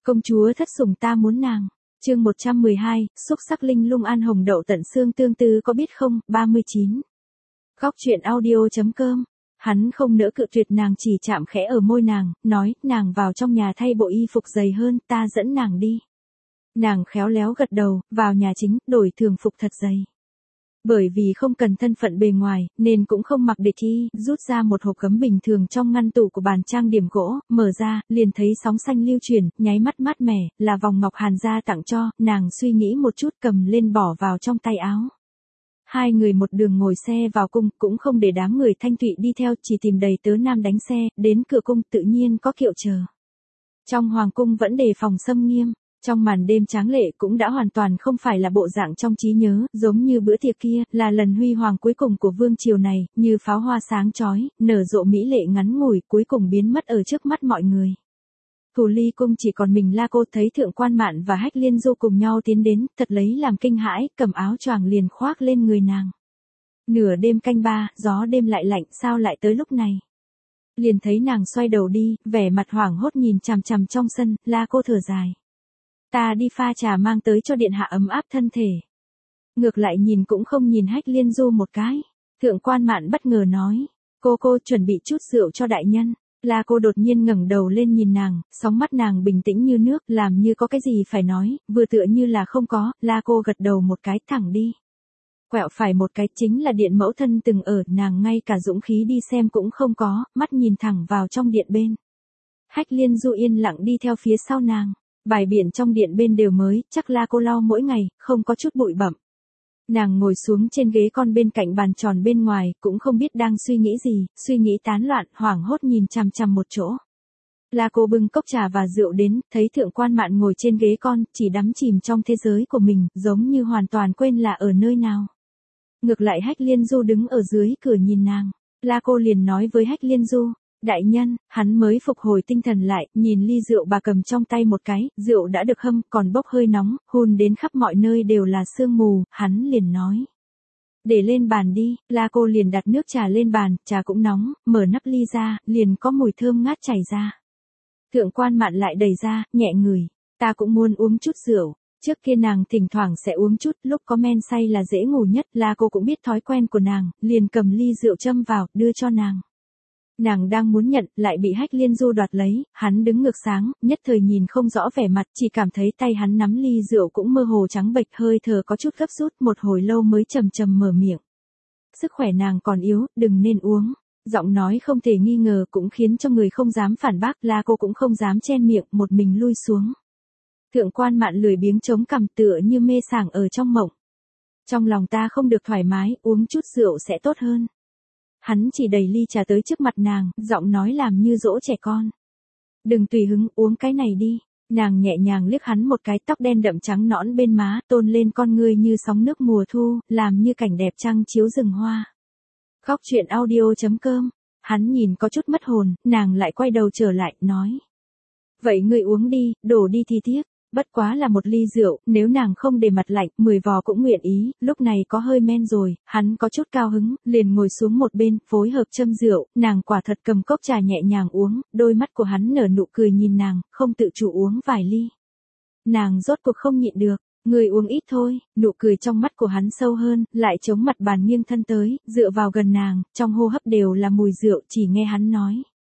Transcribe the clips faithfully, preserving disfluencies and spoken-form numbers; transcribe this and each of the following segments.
Công chúa thất sủng ta muốn nàng. Chương một trăm mười hai, xúc sắc linh lung an hồng đậu tận xương tương tư có biết không, ba mươi chín. Góc truyện audio.com. Hắn không nỡ cự tuyệt nàng, chỉ chạm khẽ ở môi nàng, nói, nàng vào trong nhà thay bộ y phục dày hơn, ta dẫn nàng đi. Nàng khéo léo gật đầu, vào nhà chính, đổi thường phục thật dày. Bởi vì không cần thân phận bề ngoài, nên cũng không mặc địch y, rút ra một hộp gấm bình thường trong ngăn tủ của bàn trang điểm gỗ, mở ra, liền thấy sóng xanh lưu chuyển, nháy mắt mát mẻ, là vòng ngọc Hàn gia tặng cho, nàng suy nghĩ một chút cầm lên bỏ vào trong tay áo. Hai người một đường ngồi xe vào cung, cũng không để đám người Thanh Thụy đi theo, chỉ tìm đầy tớ nam đánh xe, đến cửa cung tự nhiên có kiệu chờ. Trong hoàng cung vẫn đề phòng xâm nghiêm. Trong màn đêm tráng lệ cũng đã hoàn toàn không phải là bộ dạng trong trí nhớ, giống như bữa tiệc kia, là lần huy hoàng cuối cùng của vương triều này, như pháo hoa sáng chói, nở rộ mỹ lệ ngắn ngủi, cuối cùng biến mất ở trước mắt mọi người. Thủ ly cung chỉ còn mình La Cô, thấy Thượng Quan Mạn và Hách Liên Du cùng nhau tiến đến, thật lấy làm kinh hãi, cầm áo choàng liền khoác lên người nàng. Nửa đêm canh ba, gió đêm lại lạnh, sao lại tới lúc này? Liền thấy nàng xoay đầu đi, vẻ mặt hoảng hốt nhìn chằm chằm trong sân, La Cô thở dài. Ta đi pha trà mang tới cho điện hạ ấm áp thân thể. Ngược lại nhìn cũng không nhìn Hách Liên Du một cái. Thượng Quan Mạn bất ngờ nói, cô cô chuẩn bị chút rượu cho đại nhân. La Cô đột nhiên ngẩng đầu lên nhìn nàng, sóng mắt nàng bình tĩnh như nước, làm như có cái gì phải nói, vừa tựa như là không có. La Cô gật đầu một cái, thẳng đi. Quẹo phải một cái, chính là điện mẫu thân từng ở, nàng ngay cả dũng khí đi xem cũng không có, mắt nhìn thẳng vào trong điện bên. Hách Liên Du yên lặng đi theo phía sau nàng. Bài biện trong điện bên đều mới, chắc La Cô lau mỗi ngày, không có chút bụi bặm. Nàng ngồi xuống trên ghế con bên cạnh bàn tròn bên ngoài, cũng không biết đang suy nghĩ gì, suy nghĩ tán loạn, hoảng hốt nhìn chằm chằm một chỗ. La Cô bưng cốc trà và rượu đến, thấy Thượng Quan Mạn ngồi trên ghế con, chỉ đắm chìm trong thế giới của mình, giống như hoàn toàn quên là ở nơi nào. Ngược lại Hách Liên Du đứng ở dưới cửa nhìn nàng, La Cô liền nói với Hách Liên Du. Đại nhân, hắn mới phục hồi tinh thần lại, nhìn ly rượu bà cầm trong tay một cái, rượu đã được hâm, còn bốc hơi nóng, hun đến khắp mọi nơi đều là sương mù, hắn liền nói. Để lên bàn đi, La Cô liền đặt nước trà lên bàn, trà cũng nóng, mở nắp ly ra, liền có mùi thơm ngát chảy ra. Thượng Quan Mạn lại đẩy ra, nhẹ ngửi, ta cũng muốn uống chút rượu. Trước kia nàng thỉnh thoảng sẽ uống chút, lúc có men say là dễ ngủ nhất, La Cô cũng biết thói quen của nàng, liền cầm ly rượu châm vào, đưa cho nàng. Nàng đang muốn nhận, lại bị Hách Liên Du đoạt lấy, hắn đứng ngược sáng, nhất thời nhìn không rõ vẻ mặt, chỉ cảm thấy tay hắn nắm ly rượu cũng mơ hồ trắng bệch, hơi thở có chút gấp rút, một hồi lâu mới trầm trầm mở miệng. Sức khỏe nàng còn yếu, đừng nên uống. Giọng nói không thể nghi ngờ cũng khiến cho người không dám phản bác, La Cô cũng không dám chen miệng, một mình lui xuống. Thượng Quan Mạn lười biếng chống cằm tựa như mê sảng ở trong mộng. Trong lòng ta không được thoải mái, uống chút rượu sẽ tốt hơn. Hắn chỉ đẩy ly trà tới trước mặt nàng, giọng nói làm như dỗ trẻ con. Đừng tùy hứng, uống cái này đi. Nàng nhẹ nhàng liếc hắn một cái, tóc đen đậm trắng nõn bên má, tôn lên con ngươi như sóng nước mùa thu, làm như cảnh đẹp trăng chiếu rừng hoa. Góc truyện audio.com. Hắn nhìn có chút mất hồn, nàng lại quay đầu trở lại, nói. Vậy ngươi uống đi, đổ đi thì tiếc. Bất quá là một ly rượu, nếu nàng không để mặt lạnh, mười vò cũng nguyện ý, lúc này có hơi men rồi, hắn có chút cao hứng, liền ngồi xuống một bên, phối hợp châm rượu, nàng quả thật cầm cốc trà nhẹ nhàng uống, đôi mắt của hắn nở nụ cười nhìn nàng, không tự chủ uống vài ly. Nàng rốt cuộc không nhịn được, người uống ít thôi, nụ cười trong mắt của hắn sâu hơn, lại chống mặt bàn nghiêng thân tới, dựa vào gần nàng, trong hô hấp đều là mùi rượu, chỉ nghe hắn nói.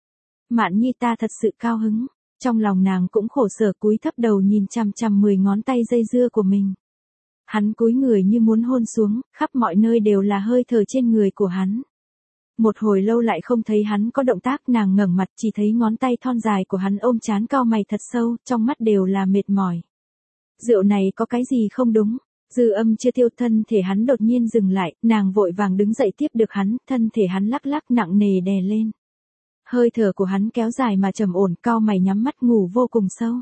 Mạn nhi ta thật sự cao hứng. Trong lòng nàng cũng khổ sở, cúi thấp đầu nhìn chằm chằm mười ngón tay dây dưa của mình. Hắn cúi người như muốn hôn xuống, khắp mọi nơi đều là hơi thở trên người của hắn. Một hồi lâu lại không thấy hắn có động tác, nàng ngẩng mặt chỉ thấy ngón tay thon dài của hắn ôm trán cau mày thật sâu, trong mắt đều là mệt mỏi. Rượu này có cái gì không đúng? Dư âm chưa tiêu, thân thể hắn đột nhiên dừng lại, nàng vội vàng đứng dậy tiếp được hắn, thân thể hắn lắc lắc nặng nề đè lên. Hơi thở của hắn kéo dài mà trầm ổn, cau mày nhắm mắt ngủ vô cùng sâu.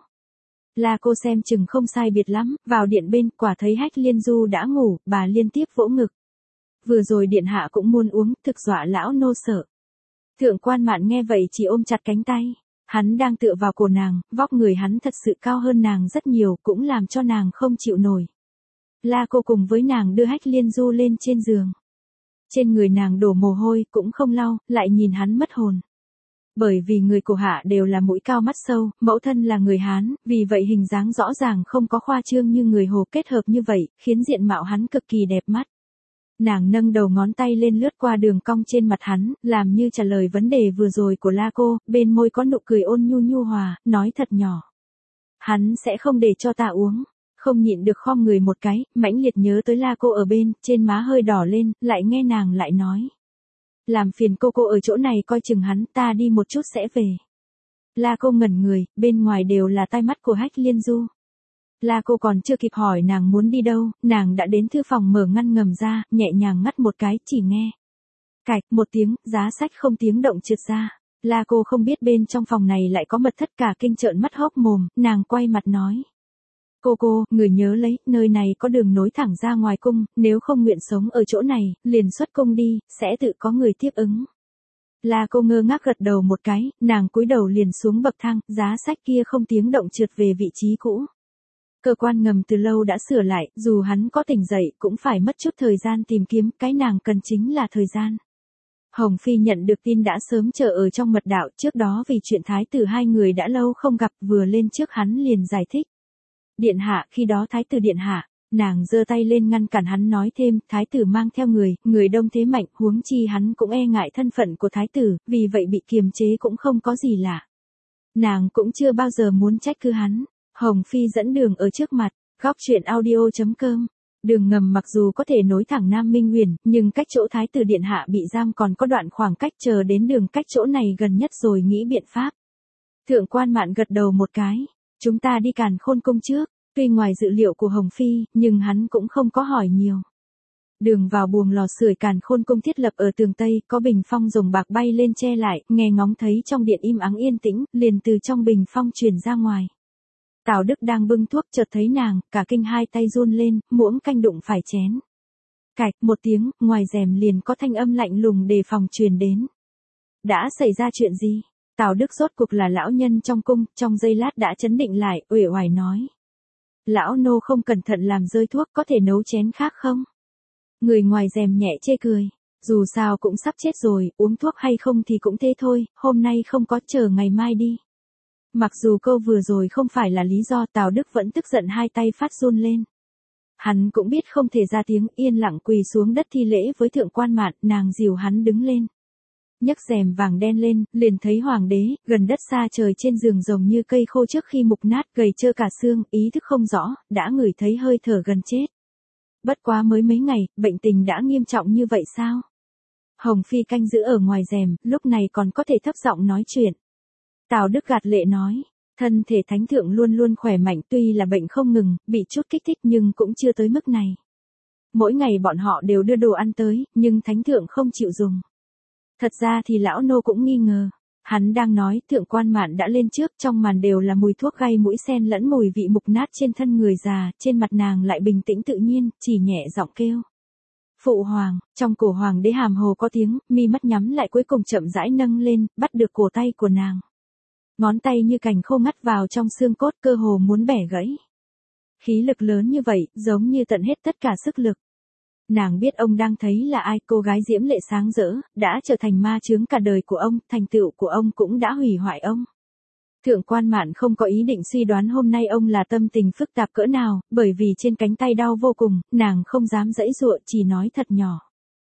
La Cô xem chừng không sai biệt lắm, vào điện bên, quả thấy Hách Liên Du đã ngủ, bà liên tiếp vỗ ngực. Vừa rồi điện hạ cũng muốn uống, thực dọa lão nô sợ. Thượng Quan Mạn nghe vậy chỉ ôm chặt cánh tay. Hắn đang tựa vào cổ nàng, vóc người hắn thật sự cao hơn nàng rất nhiều, cũng làm cho nàng không chịu nổi. La Cô cùng với nàng đưa Hách Liên Du lên trên giường. Trên người nàng đổ mồ hôi, cũng không lau, lại nhìn hắn mất hồn. Bởi vì người của Hạ đều là mũi cao mắt sâu, mẫu thân là người Hán, vì vậy hình dáng rõ ràng không có khoa trương như người Hồ, kết hợp như vậy, khiến diện mạo hắn cực kỳ đẹp mắt. Nàng nâng đầu ngón tay lên lướt qua đường cong trên mặt hắn, làm như trả lời vấn đề vừa rồi của La cô, bên môi có nụ cười ôn nhu nhu hòa, nói thật nhỏ. Hắn sẽ không để cho ta uống. Không nhịn được khom người một cái, mãnh liệt nhớ tới La cô ở bên, trên má hơi đỏ lên, lại nghe nàng lại nói. Làm phiền cô cô ở chỗ này coi chừng hắn, ta đi một chút sẽ về. La cô ngẩn người, bên ngoài đều là tai mắt của Hách Liên Du. La cô còn chưa kịp hỏi nàng muốn đi đâu, nàng đã đến thư phòng mở ngăn ngầm ra, nhẹ nhàng ngắt một cái, chỉ nghe. Cạch, một tiếng, giá sách không tiếng động trượt ra. La cô không biết bên trong phòng này lại có mật thất, cả kinh trợn mắt hốc mồm, nàng quay mặt nói. Cô cô, người nhớ lấy, nơi này có đường nối thẳng ra ngoài cung, nếu không nguyện sống ở chỗ này, liền xuất cung đi, sẽ tự có người tiếp ứng. La cô ngơ ngác gật đầu một cái, nàng cúi đầu liền xuống bậc thang, giá sách kia không tiếng động trượt về vị trí cũ. Cơ quan ngầm từ lâu đã sửa lại, dù hắn có tỉnh dậy cũng phải mất chút thời gian tìm kiếm, cái nàng cần chính là thời gian. Hồng Phi nhận được tin đã sớm chờ ở trong mật đạo, trước đó vì chuyện thái tử hai người đã lâu không gặp, vừa lên trước hắn liền giải thích. Điện hạ, khi đó thái tử điện hạ, nàng giơ tay lên ngăn cản hắn nói thêm, thái tử mang theo người, người đông thế mạnh, huống chi hắn cũng e ngại thân phận của thái tử, vì vậy bị kiềm chế cũng không có gì lạ. Nàng cũng chưa bao giờ muốn trách cứ hắn. Hồng Phi dẫn đường ở trước mặt, góc truyện audio chấm com. Đường ngầm mặc dù có thể nối thẳng Nam Minh Nguyền, nhưng cách chỗ thái tử điện hạ bị giam còn có đoạn khoảng cách, chờ đến đường cách chỗ này gần nhất rồi nghĩ biện pháp. Thượng quan Mạn gật đầu một cái, chúng ta đi Càn Khôn cung trước, tuy ngoài dự liệu của Hồng Phi, nhưng hắn cũng không có hỏi nhiều. Đường vào buồng lò sưởi Càn Khôn cung thiết lập ở tường Tây, có bình phong rồng bạc bay lên che lại, nghe ngóng thấy trong điện im ắng yên tĩnh, liền từ trong bình phong truyền ra ngoài. Tào Đức đang bưng thuốc chợt thấy nàng, cả kinh hai tay run lên, muỗng canh đụng phải chén. Cạch, một tiếng, ngoài rèm liền có thanh âm lạnh lùng đề phòng truyền đến. Đã xảy ra chuyện gì? Tào Đức rốt cuộc là lão nhân trong cung, trong giây lát đã chấn định lại, uể oải nói. Lão nô không cẩn thận làm rơi thuốc, có thể nấu chén khác không? Người ngoài rèm nhẹ chê cười. Dù sao cũng sắp chết rồi, uống thuốc hay không thì cũng thế thôi, hôm nay không có, chờ ngày mai đi. Mặc dù câu vừa rồi không phải là lý do, Tào Đức vẫn tức giận hai tay phát run lên. Hắn cũng biết không thể ra tiếng, yên lặng quỳ xuống đất thi lễ với thượng quan Mạn, nàng dìu hắn đứng lên. Nhấc rèm vàng đen lên, liền thấy hoàng đế, gần đất xa trời trên giường rồng như cây khô trước khi mục nát, gầy trơ cả xương, ý thức không rõ, đã ngửi thấy hơi thở gần chết. Bất quá mới mấy ngày, bệnh tình đã nghiêm trọng như vậy sao? Hồng Phi canh giữ ở ngoài rèm, lúc này còn có thể thấp giọng nói chuyện. Tào Đức gạt lệ nói, thân thể thánh thượng luôn luôn khỏe mạnh, tuy là bệnh không ngừng, bị chút kích thích nhưng cũng chưa tới mức này. Mỗi ngày bọn họ đều đưa đồ ăn tới, nhưng thánh thượng không chịu dùng. Thật ra thì lão nô cũng nghi ngờ. Hắn đang nói, thượng quan Mạn đã lên trước, trong màn đều là mùi thuốc gây mũi xen lẫn mùi vị mục nát trên thân người già, trên mặt nàng lại bình tĩnh tự nhiên, chỉ nhẹ giọng kêu. Phụ hoàng, trong cổ hoàng đế hàm hồ có tiếng, mi mắt nhắm lại cuối cùng chậm rãi nâng lên, bắt được cổ tay của nàng. Ngón tay như cành khô ngắt vào trong xương cốt, cơ hồ muốn bẻ gãy. Khí lực lớn như vậy, giống như tận hết tất cả sức lực. Nàng biết ông đang thấy là ai, cô gái diễm lệ sáng rỡ, đã trở thành ma chướng cả đời của ông, thành tựu của ông cũng đã hủy hoại ông. Thượng quan Mạn không có ý định suy đoán hôm nay ông là tâm tình phức tạp cỡ nào, bởi vì trên cánh tay đau vô cùng, nàng không dám giãy giụa, chỉ nói thật nhỏ.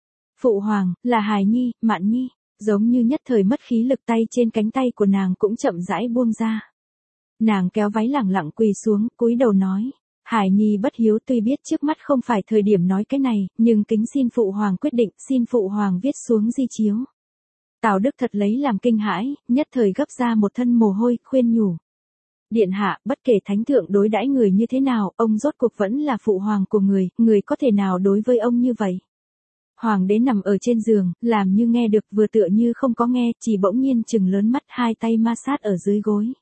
Phụ hoàng, là Hài Nhi, Mạn Nhi. Giống như nhất thời mất khí lực, tay trên cánh tay của nàng cũng chậm rãi buông ra. Nàng kéo váy lẳng lặng quỳ xuống, cúi đầu nói. Hải Nhi bất hiếu, tuy biết trước mắt không phải thời điểm nói cái này, nhưng kính xin phụ hoàng quyết định, xin phụ hoàng viết xuống di chiếu. Tào Đức thật lấy làm kinh hãi, nhất thời gấp ra một thân mồ hôi, khuyên nhủ. Điện hạ, bất kể thánh thượng đối đãi người như thế nào, ông rốt cuộc vẫn là phụ hoàng của người, người có thể nào đối với ông như vậy. Hoàng đế nằm ở trên giường, làm như nghe được, vừa tựa như không có nghe, chỉ bỗng nhiên chừng lớn mắt, hai tay ma sát ở dưới gối.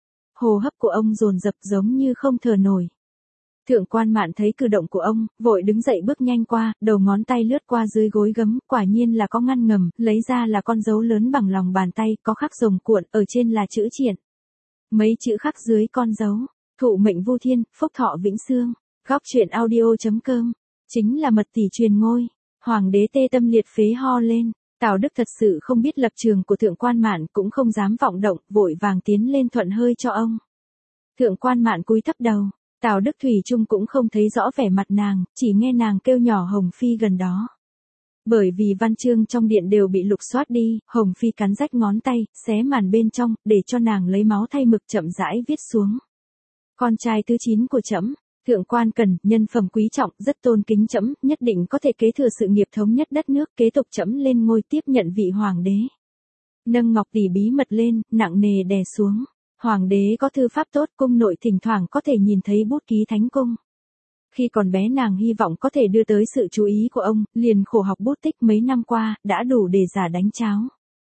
Hô hấp của ông dồn dập giống như không thở nổi. Thượng quan Mạn thấy cử động của ông, vội đứng dậy bước nhanh qua, đầu ngón tay lướt qua dưới gối gấm, quả nhiên là có ngăn ngầm, lấy ra là con dấu lớn bằng lòng bàn tay, có khắc rồng cuộn, ở trên là chữ triện. Mấy chữ khắc dưới con dấu, thụ mệnh vu thiên, phúc thọ vĩnh xương, góc truyện audio chấm com, chính là mật tỷ truyền ngôi. Hoàng đế tê tâm liệt phế ho lên, Tào Đức thật sự không biết lập trường của Thượng Quan Mạn, cũng không dám vọng động, vội vàng tiến lên thuận hơi cho ông. Thượng Quan Mạn cúi thấp đầu, Tào Đức thủy chung cũng không thấy rõ vẻ mặt nàng, chỉ nghe nàng kêu nhỏ Hồng Phi gần đó. Bởi vì văn chương trong điện đều bị lục soát đi, Hồng Phi cắn rách ngón tay, xé màn bên trong, để cho nàng lấy máu thay mực chậm rãi viết xuống. Con trai thứ chín của trẫm, Thượng Quan Cần, nhân phẩm quý trọng, rất tôn kính trẫm, nhất định có thể kế thừa sự nghiệp thống nhất đất nước, kế tục trẫm lên ngôi tiếp nhận vị hoàng đế. Nâng ngọc tỷ bí mật lên, nặng nề đè xuống. Hoàng đế có thư pháp tốt, cung nội thỉnh thoảng có thể nhìn thấy bút ký thánh cung. Khi còn bé nàng hy vọng có thể đưa tới sự chú ý của ông, liền khổ học bút tích mấy năm qua, đã đủ để giả đánh cháo.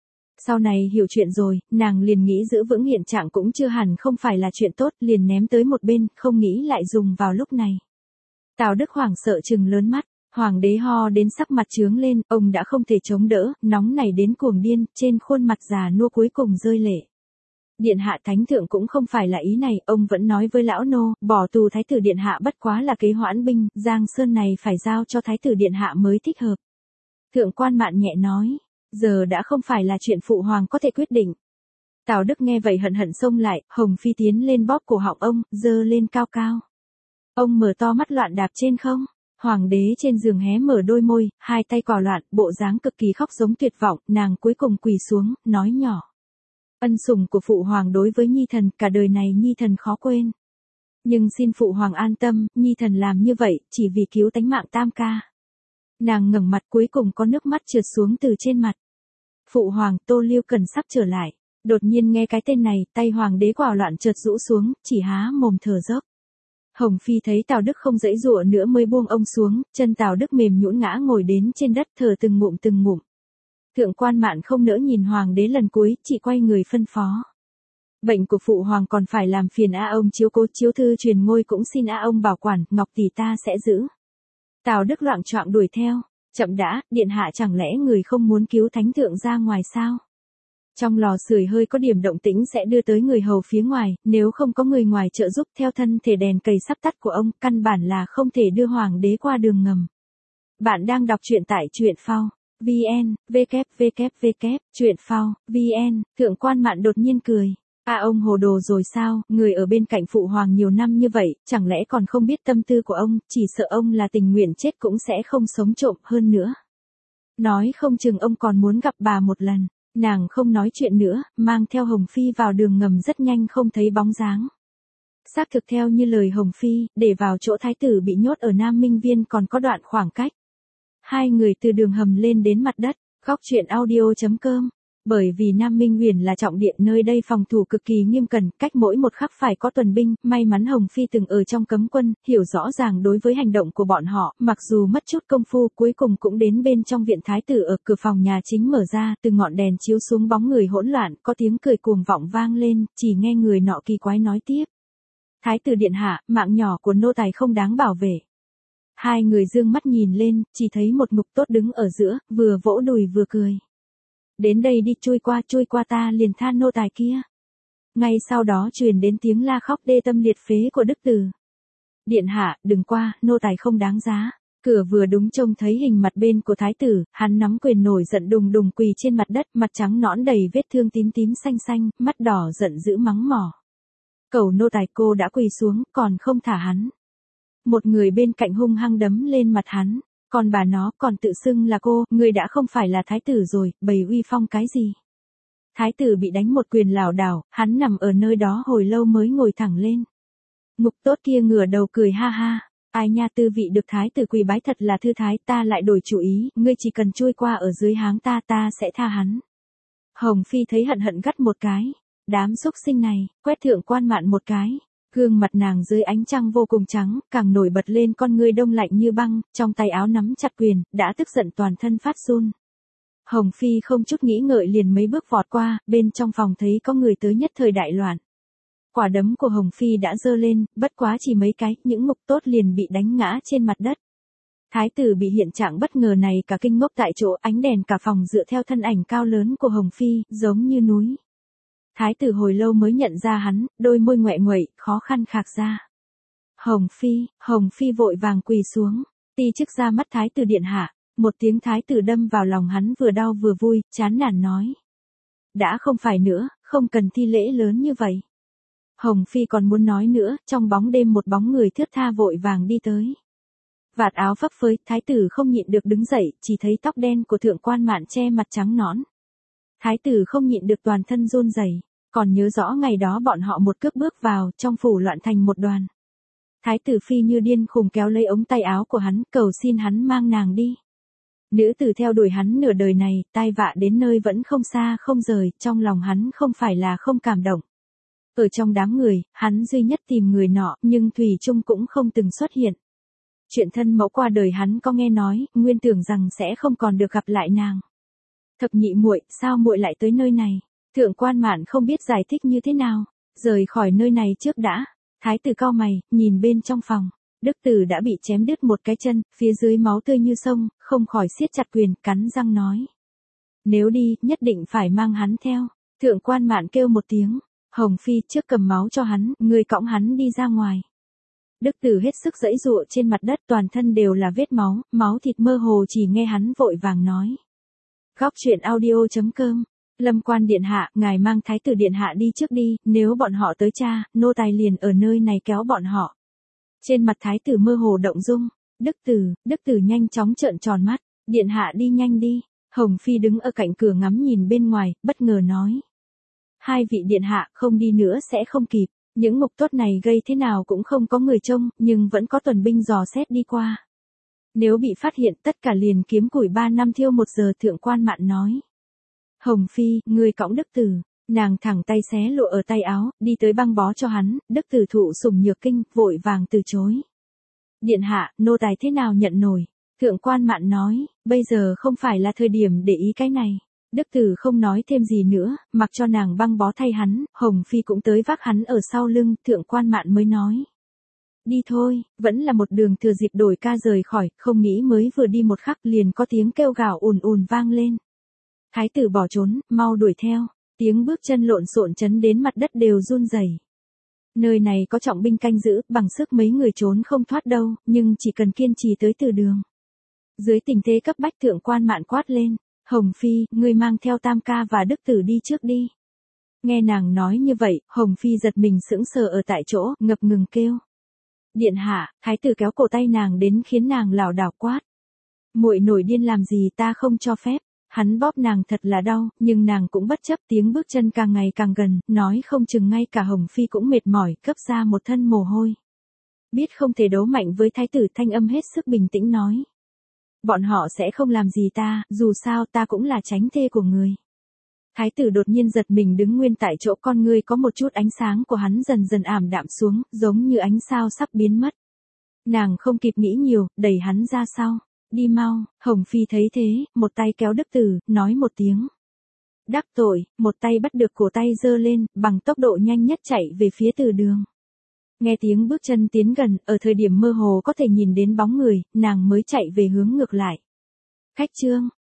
Sau này hiểu chuyện rồi, nàng liền nghĩ giữ vững hiện trạng cũng chưa hẳn không phải là chuyện tốt, liền ném tới một bên, không nghĩ lại dùng vào lúc này. Tào Đức hoảng sợ trừng lớn mắt, hoàng đế ho đến sắc mặt chướng lên, ông đã không thể chống đỡ, nóng nảy đến cuồng điên, trên khuôn mặt già nua cuối cùng rơi lệ. Điện hạ thánh thượng cũng không phải là ý này, ông vẫn nói với lão nô, bỏ tù thái tử điện hạ bất quá là kế hoãn binh, Giang Sơn này phải giao cho thái tử điện hạ mới thích hợp. Thượng Quan Mạn nhẹ nói, giờ đã không phải là chuyện phụ hoàng có thể quyết định. Tào Đức nghe vậy hận hận xông lại, Hồng Phi tiến lên bóp cổ họng ông, giơ lên cao cao. Ông mở to mắt loạn đạp trên không, hoàng đế trên giường hé mở đôi môi, hai tay cò loạn, bộ dáng cực kỳ khóc giống tuyệt vọng, nàng cuối cùng quỳ xuống, nói nhỏ. Ân sủng của phụ hoàng đối với nhi thần, cả đời này nhi thần khó quên. Nhưng xin phụ hoàng an tâm, nhi thần làm như vậy, chỉ vì cứu tánh mạng tam ca. Nàng ngẩng mặt cuối cùng có nước mắt trượt xuống từ trên mặt. Phụ hoàng, Tô Liêu Cần sắp trở lại. Đột nhiên nghe cái tên này, tay hoàng đế quả loạn chợt rũ xuống, chỉ há mồm thở dốc. Hồng Phi thấy Tào Đức không dãy dụa nữa mới buông ông xuống, chân Tào Đức mềm nhũn ngã ngồi đến trên đất thở từng ngụm từng ngụm. Thượng Quan Mạn không nỡ nhìn hoàng đế lần cuối, chỉ quay người phân phó. Bệnh của phụ hoàng còn phải làm phiền a ông chiếu cố, chiếu thư truyền ngôi cũng xin a ông bảo quản, ngọc tỷ ta sẽ giữ. Tào Đức loạng choạng đuổi theo, chậm đã, điện hạ chẳng lẽ người không muốn cứu thánh thượng ra ngoài sao? Trong lò sưởi hơi có điểm động tĩnh sẽ đưa tới người hầu phía ngoài, nếu không có người ngoài trợ giúp theo thân thể đèn cầy sắp tắt của ông, căn bản là không thể đưa hoàng đế qua đường ngầm. Bạn đang đọc truyện tại truyện phao. vn, www, truyện phao, vn, Thượng Quan Mạn đột nhiên cười. À ông hồ đồ rồi sao, người ở bên cạnh phụ hoàng nhiều năm như vậy, chẳng lẽ còn không biết tâm tư của ông, chỉ sợ ông là tình nguyện chết cũng sẽ không sống trộm hơn nữa. Nói không chừng ông còn muốn gặp bà một lần, nàng không nói chuyện nữa, mang theo Hồng Phi vào đường ngầm rất nhanh không thấy bóng dáng. Xác thực theo như lời Hồng Phi, để vào chỗ thái tử bị nhốt ở Nam Minh Viên còn có đoạn khoảng cách. Hai người từ đường hầm lên đến mặt đất, góc truyện audio chấm com. Bởi vì Nam Minh Huyền là trọng địa, nơi đây phòng thủ cực kỳ nghiêm cẩn, cách mỗi một khắc phải có tuần binh, may mắn Hồng Phi từng ở trong cấm quân, hiểu rõ ràng đối với hành động của bọn họ, mặc dù mất chút công phu cuối cùng cũng đến bên trong viện thái tử. Ở cửa phòng nhà chính mở ra, từ ngọn đèn chiếu xuống bóng người hỗn loạn, có tiếng cười cuồng vọng vang lên, chỉ nghe người nọ kỳ quái nói tiếp. Thái tử điện hạ, mạng nhỏ của nô tài không đáng bảo vệ. Hai người dương mắt nhìn lên, chỉ thấy một ngục tốt đứng ở giữa, vừa vỗ đùi vừa cười. Đến đây đi, chui qua, chui qua ta liền tha nô tài kia. Ngay sau đó truyền đến tiếng la khóc đê tâm liệt phế của Đức Tử. Điện hạ, đừng qua, nô tài không đáng giá. Cửa vừa đúng trông thấy hình mặt bên của thái tử, hắn nắm quyền nổi giận đùng đùng quỳ trên mặt đất, mặt trắng nõn đầy vết thương tím tím xanh xanh, mắt đỏ giận dữ mắng mỏ. Cầu nô tài, cô đã quỳ xuống, còn không thả hắn. Một người bên cạnh hung hăng đấm lên mặt hắn. Còn bà nó còn tự xưng là cô, người đã không phải là thái tử rồi, bày uy phong cái gì. Thái tử bị đánh một quyền lảo đảo, hắn nằm ở nơi đó hồi lâu mới ngồi thẳng lên. Ngục tốt kia ngửa đầu cười ha ha, ai nha, tư vị được thái tử quỳ bái thật là thư thái, ta lại đổi chủ ý, ngươi chỉ cần chui qua ở dưới háng ta ta sẽ tha hắn. Hồng Phi thấy hận hận gắt một cái, đám xúc sinh này, quét Thượng Quan Mạn một cái. Gương mặt nàng dưới ánh trăng vô cùng trắng, càng nổi bật lên con ngươi đông lạnh như băng, trong tay áo nắm chặt quyền, đã tức giận toàn thân phát run. Hồng Phi không chút nghĩ ngợi liền mấy bước vọt qua, bên trong phòng thấy có người tới nhất thời đại loạn. Quả đấm của Hồng Phi đã giơ lên, bất quá chỉ mấy cái, những ngục tốt liền bị đánh ngã trên mặt đất. Thái tử bị hiện trạng bất ngờ này cả kinh ngốc tại chỗ, ánh đèn cả phòng dựa theo thân ảnh cao lớn của Hồng Phi, giống như núi. Thái tử hồi lâu mới nhận ra hắn, đôi môi ngoẹ nguậy, khó khăn khạc ra. Hồng Phi, Hồng Phi vội vàng quỳ xuống, ti chức ra mắt thái tử điện hạ, Một tiếng thái tử đâm vào lòng hắn vừa đau vừa vui, chán nản nói. Đã không phải nữa, không cần thi lễ lớn như vậy. Hồng Phi còn muốn nói nữa, trong bóng đêm một bóng người thướt tha vội vàng đi tới. Vạt áo phấp phới, thái tử không nhịn được đứng dậy, chỉ thấy tóc đen của thượng quan Mạn che mặt trắng nõn. Thái tử không nhịn được toàn thân run rẩy, còn nhớ rõ ngày đó bọn họ một cước bước vào, trong phủ loạn thành một đoàn. Thái tử Phi như điên khùng kéo lấy ống tay áo của hắn, cầu xin hắn mang nàng đi. Nữ tử theo đuổi hắn nửa đời này, tai vạ đến nơi vẫn không xa không rời, trong lòng hắn không phải là không cảm động. Ở trong đám người, hắn duy nhất tìm người nọ, nhưng Thủy Trung cũng không từng xuất hiện. Chuyện thân mẫu qua đời hắn có nghe nói, nguyên tưởng rằng sẽ không còn được gặp lại nàng. Thập nhị muội, sao muội lại tới nơi này? Thượng quan Mạn không biết giải thích như thế nào, rời khỏi nơi này trước đã. Thái tử cau mày, nhìn bên trong phòng. Đức tử đã bị chém đứt một cái chân, phía dưới máu tươi như sông, không khỏi siết chặt quyền, cắn răng nói. Nếu đi, nhất định phải mang hắn theo. Thượng quan Mạn kêu một tiếng. Hồng Phi trước cầm máu cho hắn, người cõng hắn đi ra ngoài. Đức tử hết sức giãy giụa trên mặt đất, toàn thân đều là vết máu, máu thịt mơ hồ, chỉ nghe hắn vội vàng nói. Góc truyện audio chấm com. Lâm quan điện hạ, ngài mang thái tử điện hạ đi trước đi, nếu bọn họ tới cha, nô tài liền ở nơi này kéo bọn họ. Trên mặt thái tử mơ hồ động dung. Đức tử, đức tử nhanh chóng trợn tròn mắt. Điện hạ đi nhanh đi. Hồng Phi đứng ở cạnh cửa ngắm nhìn bên ngoài, bất ngờ nói. Hai vị điện hạ, không đi nữa sẽ không kịp. Những ngục tốt này gây thế nào cũng không có người trông, nhưng vẫn có tuần binh dò xét đi qua. Nếu bị phát hiện tất cả liền kiếm củi ba năm thiêu một giờ. Thượng quan Mạn nói. Hồng Phi, ngươi cõng đức tử. Nàng thẳng tay xé lụa ở tay áo, đi tới băng bó cho hắn. Đức tử thụ sủng nhược kinh, vội vàng từ chối. Điện hạ, nô tài thế nào nhận nổi? Thượng quan Mạn nói, bây giờ không phải là thời điểm để ý cái này. Đức tử không nói thêm gì nữa, mặc cho nàng băng bó thay hắn. Hồng Phi cũng tới vác hắn ở sau lưng. Thượng quan Mạn mới nói. Đi thôi, vẫn là một đường thừa dịp đổi ca rời khỏi, không nghĩ mới vừa đi một khắc liền có tiếng kêu gào ùn ùn vang lên. Thái tử bỏ trốn, mau đuổi theo, tiếng bước chân lộn xộn chấn đến mặt đất đều run rẩy. Nơi này có trọng binh canh giữ, bằng sức mấy người trốn không thoát đâu, nhưng chỉ cần kiên trì tới từ đường. Dưới tình thế cấp bách Thượng quan Mạn quát lên, Hồng Phi, ngươi mang theo Tam ca và Đức tử đi trước đi. Nghe nàng nói như vậy, Hồng Phi giật mình sững sờ ở tại chỗ, ngập ngừng kêu. Điện hạ, thái tử kéo cổ tay nàng đến khiến nàng lảo đảo quát. Muội nổi điên làm gì, ta không cho phép. Hắn bóp nàng thật là đau, nhưng nàng cũng bất chấp, tiếng bước chân càng ngày càng gần, nói không chừng ngay cả Hồng Phi cũng mệt mỏi, cấp ra một thân mồ hôi. Biết không thể đấu mạnh với thái tử, thanh âm hết sức bình tĩnh nói. Bọn họ sẽ không làm gì ta, dù sao ta cũng là chánh thê của người. Thái tử đột nhiên giật mình đứng nguyên tại chỗ, con ngươi có một chút ánh sáng của hắn dần dần ảm đạm xuống, giống như ánh sao sắp biến mất. Nàng không kịp nghĩ nhiều, đẩy hắn ra sau. Đi mau. Hồng Phi thấy thế, một tay kéo Đức tử, nói một tiếng. Đắc tội, một tay bắt được cổ tay giơ lên, bằng tốc độ nhanh nhất chạy về phía từ đường. Nghe tiếng bước chân tiến gần, ở thời điểm mơ hồ có thể nhìn đến bóng người, nàng mới chạy về hướng ngược lại. Khách trương,